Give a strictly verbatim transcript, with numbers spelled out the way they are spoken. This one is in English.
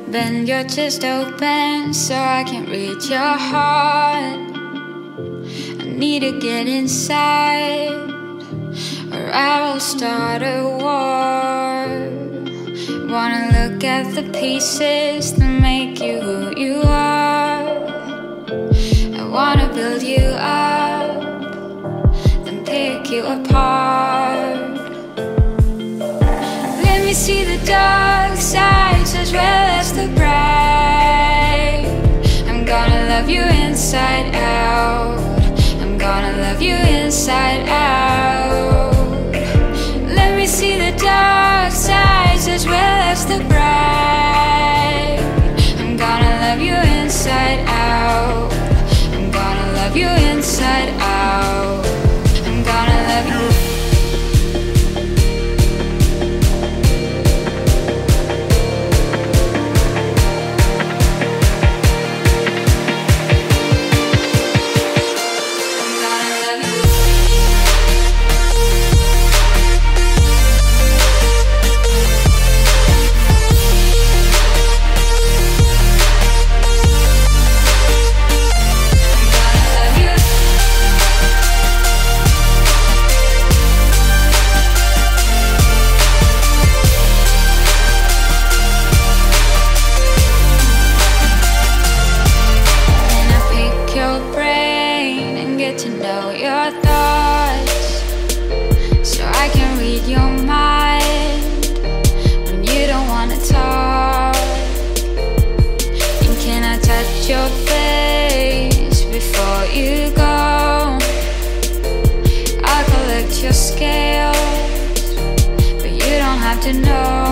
Bend your chest open so I can read your heart. I need to get inside, or I will start a war. Wanna look at the pieces that make you who you are. I wanna build you up, then pick you apart. Let me see the dark sides as well as the bright. I'm gonna love you inside out. I'm gonna love you inside out. Let me see the dark sides as well as the bright. I'm gonna love you inside out. I'm gonna love you inside out. I'm gonna love you. To know your thoughts, so I can read your mind when you don't wanna talk. And can I touch your face before you go? I'll collect your scales, but you don't have to know.